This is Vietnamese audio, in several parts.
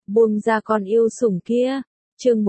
buông ra con yêu sủng kia. Chương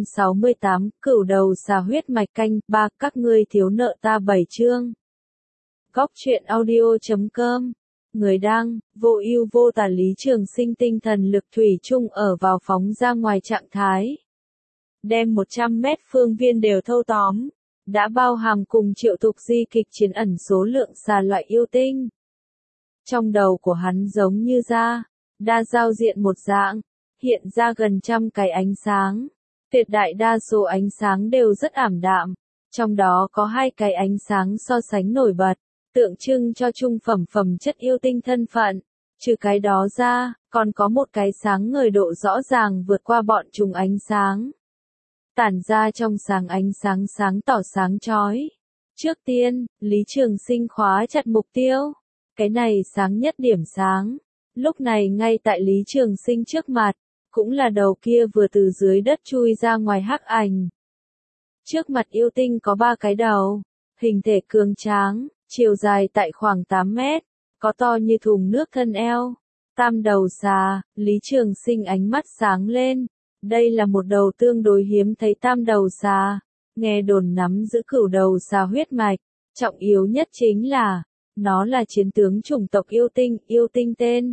168, cửu đầu xà huyết mạch canh 3, các ngươi thiếu nợ ta 7 chương. Góc truyện audio.com. Người đăng, vô ưu vô tà Lý Trường Sinh tinh thần lực thủy chung ở vào phóng ra ngoài trạng thái. Đem 100 mét phương viên đều thâu tóm, đã bao hàm cùng triệu tục di kịch chiến ẩn số lượng xà loại yêu tinh. Trong đầu của hắn giống như đa giao diện một dạng, hiện ra gần trăm cái ánh sáng. Tuyệt đại đa số ánh sáng đều rất ảm đạm, trong đó có 2 cái ánh sáng so sánh nổi bật, tượng trưng cho trung phẩm chất yêu tinh thân phận. Trừ cái đó ra, còn có một cái sáng ngời độ rõ ràng vượt qua bọn chúng ánh sáng. Tản ra trong sáng ánh sáng sáng tỏ sáng chói. Trước tiên, Lý Trường Sinh khóa chặt mục tiêu. Cái này sáng nhất điểm sáng. Lúc này ngay tại Lý Trường Sinh trước mặt, cũng là đầu kia vừa từ dưới đất chui ra ngoài hắc ảnh. Trước mặt yêu tinh có 3 cái đầu, hình thể cường tráng, chiều dài tại khoảng 8 mét, có to như thùng nước thân eo. Tam đầu xà, Lý Trường Sinh ánh mắt sáng lên. Đây là một đầu tương đối hiếm thấy tam đầu xà, nghe đồn nắm giữ cửu đầu xà huyết mạch, trọng yếu nhất chính là, nó là chiến tướng chủng tộc yêu tinh tên.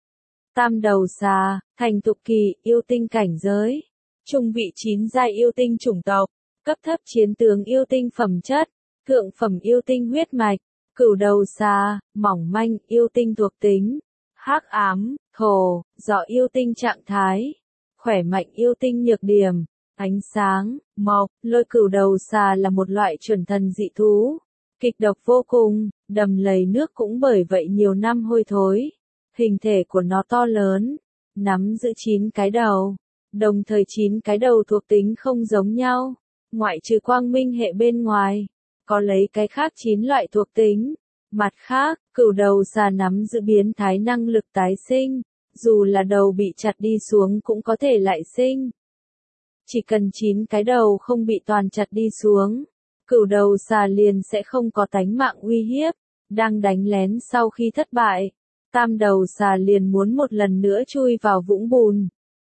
Tam đầu xà, thành thục kỳ, yêu tinh cảnh giới, trung vị 9 giai yêu tinh chủng tộc, cấp thấp chiến tướng yêu tinh phẩm chất, thượng phẩm yêu tinh huyết mạch, cửu đầu xà, mỏng manh, yêu tinh thuộc tính, hắc ám, thổ, gió yêu tinh trạng thái. Khỏe mạnh yêu tinh nhược điểm, ánh sáng, mộc, lôi cửu đầu xà là một loại chuẩn thần dị thú, kịch độc vô cùng, đầm lầy nước cũng bởi vậy nhiều năm hôi thối. Hình thể của nó to lớn, nắm giữ 9 cái đầu, đồng thời 9 cái đầu thuộc tính không giống nhau, ngoại trừ quang minh hệ bên ngoài, có lấy cái khác 9 loại thuộc tính. Mặt khác, cửu đầu xà nắm giữ biến thái năng lực tái sinh. Dù là đầu bị chặt đi xuống cũng có thể lại sinh. Chỉ cần 9 cái đầu không bị toàn chặt đi xuống, cửu đầu xà liền sẽ không có tánh mạng uy hiếp. Đang đánh lén sau khi thất bại, tam đầu xà liền muốn một lần nữa chui vào vũng bùn.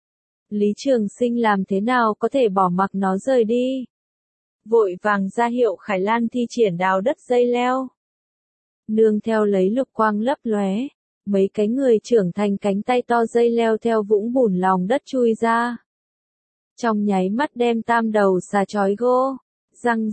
Lý Trường Sinh làm thế nào có thể bỏ mặc nó rời đi? Vội vàng ra hiệu Khải Lan thi triển đào đất dây leo. Nương theo lấy lục quang lấp lóe. Mấy cái người trưởng thành cánh tay to dây leo theo vũng bùn lòng đất chui ra. Trong nháy mắt đem tam đầu xà trói gô. Răng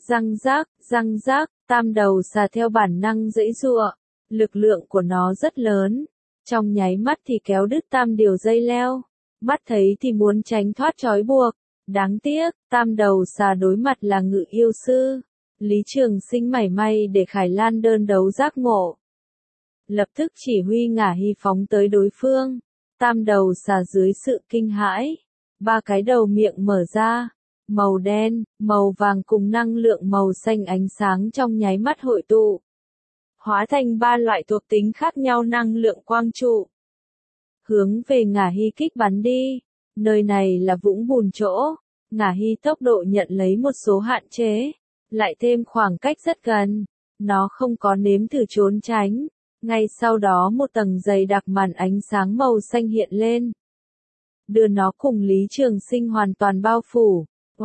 rác, tam đầu xà theo bản năng giãy giụa. Lực lượng của nó rất lớn. Trong nháy mắt thì kéo đứt tam điều dây leo. Mắt thấy thì muốn tránh thoát trói buộc. Đáng tiếc, tam đầu xà đối mặt là ngự yêu sư. Lý Trường Sinh mảy may để Khải Lan đơn đấu giác ngộ. Lập tức chỉ huy ngả hy phóng tới đối phương. Tam đầu xà dưới sự kinh hãi. 3 cái đầu miệng mở ra. Màu đen, màu vàng cùng năng lượng màu xanh ánh sáng trong nháy mắt hội tụ. Hóa thành 3 loại thuộc tính khác nhau năng lượng quang trụ. Hướng về ngả hy kích bắn đi. Nơi này là vũng bùn chỗ. Ngả hy tốc độ nhận lấy một số hạn chế. Lại thêm khoảng cách rất gần. Nó không có nếm thử trốn tránh. Ngay sau đó một tầng dày đặc màn ánh sáng màu xanh hiện lên. Đưa nó cùng Lý Trường Sinh hoàn toàn bao phủ.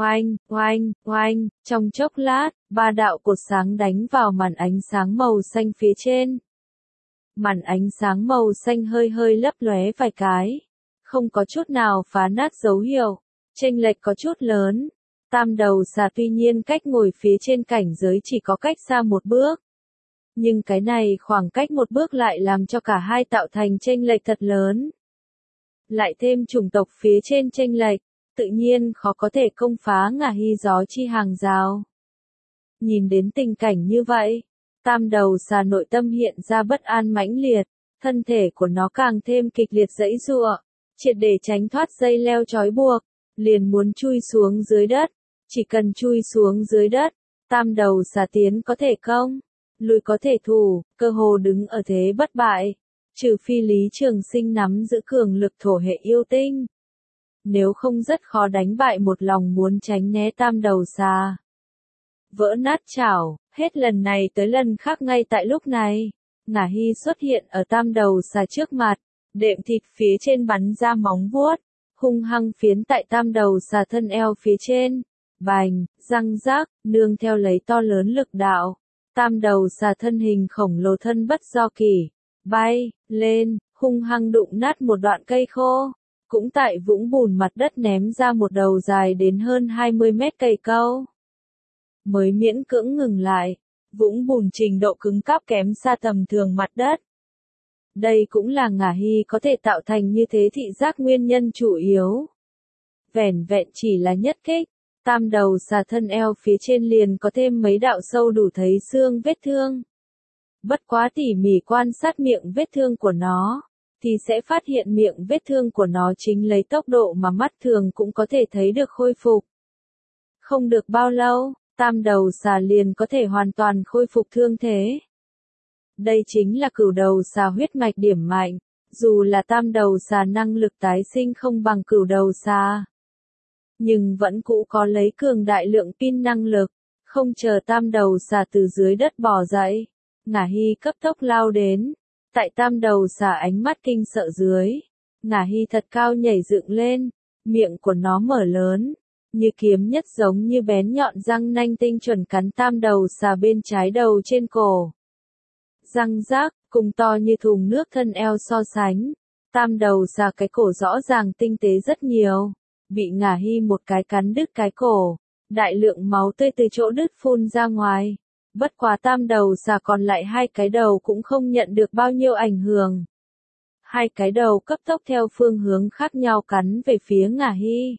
Oanh, trong chốc lát, 3 đạo cột sáng đánh vào màn ánh sáng màu xanh phía trên. Màn ánh sáng màu xanh hơi lấp lóe vài cái. Không có chút nào phá nát dấu hiệu. Chênh lệch có chút lớn. Tam đầu xà tuy nhiên cách ngồi phía trên cảnh giới chỉ có cách xa 1 bước. Nhưng cái này khoảng cách 1 bước lại làm cho cả hai tạo thành chênh lệch thật lớn. Lại thêm chủng tộc phía trên chênh lệch, tự nhiên khó có thể công phá ngả hy gió chi hàng rào. Nhìn đến tình cảnh như vậy, tam đầu xà nội tâm hiện ra bất an mãnh liệt, thân thể của nó càng thêm kịch liệt giãy giụa, triệt để tránh thoát dây leo trói buộc, liền muốn chui xuống dưới đất. Chỉ cần chui xuống dưới đất, tam đầu xà tiến có thể công, lùi có thể thủ, cơ hồ đứng ở thế bất bại, trừ phi Lý Trường Sinh nắm giữ cường lực thổ hệ yêu tinh. Nếu không rất khó đánh bại một lòng muốn tránh né tam đầu xà. Vỡ nát chảo, hết lần này tới lần khác ngay tại lúc này, ngả hy xuất hiện ở tam đầu xà trước mặt, đệm thịt phía trên bắn ra móng vuốt, hung hăng phiến tại tam đầu xà thân eo phía trên. Bành, răng rác, nương theo lấy to lớn lực đạo. Tam đầu xà thân hình khổng lồ thân bất do kỷ, bay, lên, hung hăng đụng nát một đoạn cây khô. Cũng tại vũng bùn mặt đất ném ra một đầu dài đến hơn 20 mét cây câu. Mới miễn cưỡng ngừng lại, vũng bùn trình độ cứng cáp kém xa tầm thường mặt đất. Đây cũng là Ngả Hy có thể tạo thành như thế thị giác nguyên nhân chủ yếu. Vẻn vẹn chỉ là nhất kích, tam đầu xà thân eo phía trên liền có thêm mấy đạo sâu đủ thấy xương vết thương. Bất quá tỉ mỉ quan sát miệng vết thương của nó, thì sẽ phát hiện miệng vết thương của nó chính lấy tốc độ mà mắt thường cũng có thể thấy được khôi phục. Không được bao lâu, tam đầu xà liền có thể hoàn toàn khôi phục thương thế. Đây chính là cửu đầu xà huyết mạch điểm mạnh, dù là tam đầu xà năng lực tái sinh không bằng cửu đầu xà, nhưng vẫn cũ có lấy cường đại lượng pin năng lực. Không chờ tam đầu xà từ dưới đất bò dậy, Ngả Hy cấp tốc lao đến. Tại tam đầu xà ánh mắt kinh sợ dưới, Ngả Hy thật cao nhảy dựng lên, miệng của nó mở lớn, như kiếm nhất giống như bén nhọn răng nanh tinh chuẩn cắn tam đầu xà bên trái đầu trên cổ. Răng rác, cùng to như thùng nước thân eo so sánh, tam đầu xà cái cổ rõ ràng tinh tế rất nhiều, bị Ngả Hy một cái cắn đứt cái cổ, đại lượng máu tươi từ chỗ đứt phun ra ngoài. Bất quá tam đầu xà còn lại hai cái đầu cũng không nhận được bao nhiêu ảnh hưởng. Hai cái đầu cấp tốc theo phương hướng khác nhau cắn về phía Ngả Hy.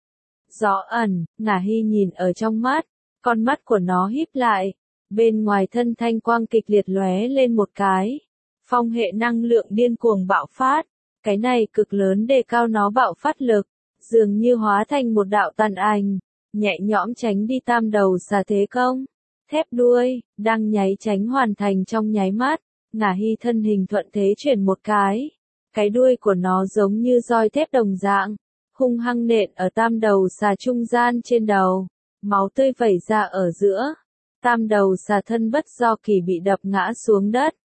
Rõ ẩn, Ngả Hy nhìn ở trong mắt, con mắt của nó híp lại, bên ngoài thân thanh quang kịch liệt lóe lên một cái. Phong hệ năng lượng điên cuồng bạo phát, cái này cực lớn đề cao nó bạo phát lực, dường như hóa thành một đạo tàn ảnh, nhẹ nhõm tránh đi tam đầu xà thế công. Thép đuôi, đang nháy tránh hoàn thành trong nháy mắt, Ngả Hy thân hình thuận thế chuyển một cái đuôi của nó giống như roi thép đồng dạng, hung hăng nện ở tam đầu xà trung gian trên đầu, máu tươi vẩy ra ở giữa, tam đầu xà thân bất do kỷ bị đập ngã xuống đất.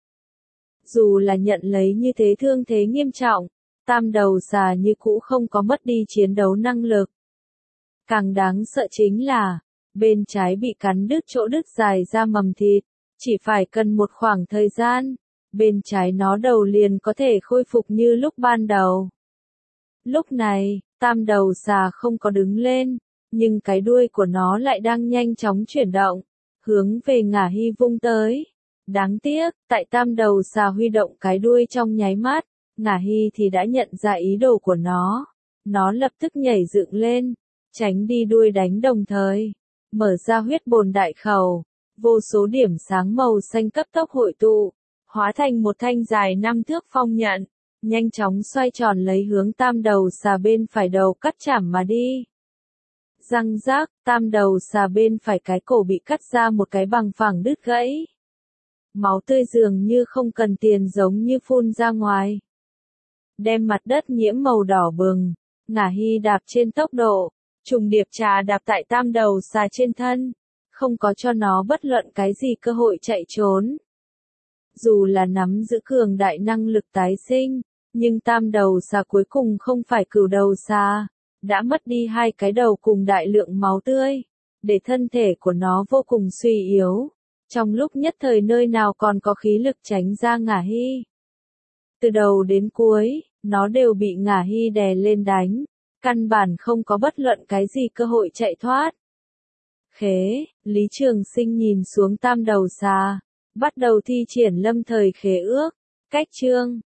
Dù là nhận lấy như thế thương thế nghiêm trọng, tam đầu xà như cũ không có mất đi chiến đấu năng lực. Càng đáng sợ chính là, bên trái bị cắn đứt chỗ đứt dài ra mầm thịt, chỉ phải cần một khoảng thời gian, bên trái nó đầu liền có thể khôi phục như lúc ban đầu. Lúc này, tam đầu xà không có đứng lên, nhưng cái đuôi của nó lại đang nhanh chóng chuyển động, hướng về Ngả Hy vung tới. Đáng tiếc, tại tam đầu xà huy động cái đuôi trong nháy mắt, Ngả Hy thì đã nhận ra ý đồ của nó. Nó lập tức nhảy dựng lên, tránh đi đuôi đánh đồng thời. Mở ra huyết bồn đại khẩu, vô số điểm sáng màu xanh cấp tốc hội tụ, hóa thành một thanh dài 5 thước phong nhận, nhanh chóng xoay tròn lấy hướng tam đầu xà bên phải đầu cắt chảm mà đi. Răng rác, tam đầu xà bên phải cái cổ bị cắt ra một cái bằng phẳng đứt gãy. Máu tươi dường như không cần tiền giống như phun ra ngoài. Đem mặt đất nhiễm màu đỏ bừng, Ngả Hy đạp trên tốc độ, trùng điệp trà đạp tại tam đầu xà trên thân, không có cho nó bất luận cái gì cơ hội chạy trốn. Dù là nắm giữ cường đại năng lực tái sinh, nhưng tam đầu xà cuối cùng không phải cửu đầu xà, đã mất đi hai cái đầu cùng đại lượng máu tươi, để thân thể của nó vô cùng suy yếu. Trong lúc nhất thời nơi nào còn có khí lực tránh ra Ngả Hy. Từ đầu đến cuối, nó đều bị Ngả Hy đè lên đánh, căn bản không có bất luận cái gì cơ hội chạy thoát. Khế, Lý Trường Sinh nhìn xuống tam đầu xà, bắt đầu thi triển lâm thời khế ước, cách chương